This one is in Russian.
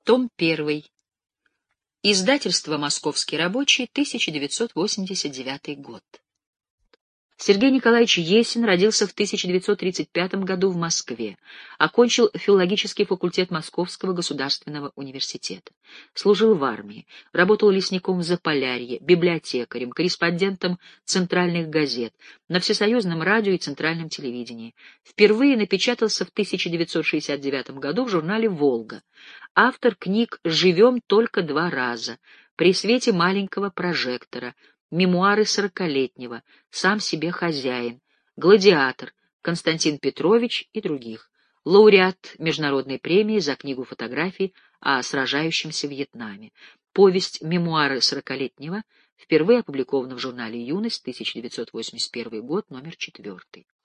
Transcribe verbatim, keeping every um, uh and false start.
Том первый. Издательство «Московский рабочий», тысяча девятьсот восемьдесят девятый год. Сергей Николаевич Есин родился в тысяча девятьсот тридцать пятом году в Москве. Окончил филологический факультет Московского государственного университета. Служил в армии, работал лесником в Заполярье, библиотекарем, корреспондентом центральных газет, на Всесоюзном радио и Центральном телевидении. Впервые напечатался в тысяча девятьсот шестьдесят девятом году в журнале «Волга». Автор книг «Живем только два раза», «При свете маленького прожектора», «Мемуары сорокалетнего», «Сам себе хозяин», «Гладиатор», «Константин Петрович» и других. Лауреат международной премии за книгу фотографий о сражающемся Вьетнаме. Повесть «Мемуары сорокалетнего» впервые опубликована в журнале «Юность», тысяча девятьсот восемьдесят первый год, номер четвертый.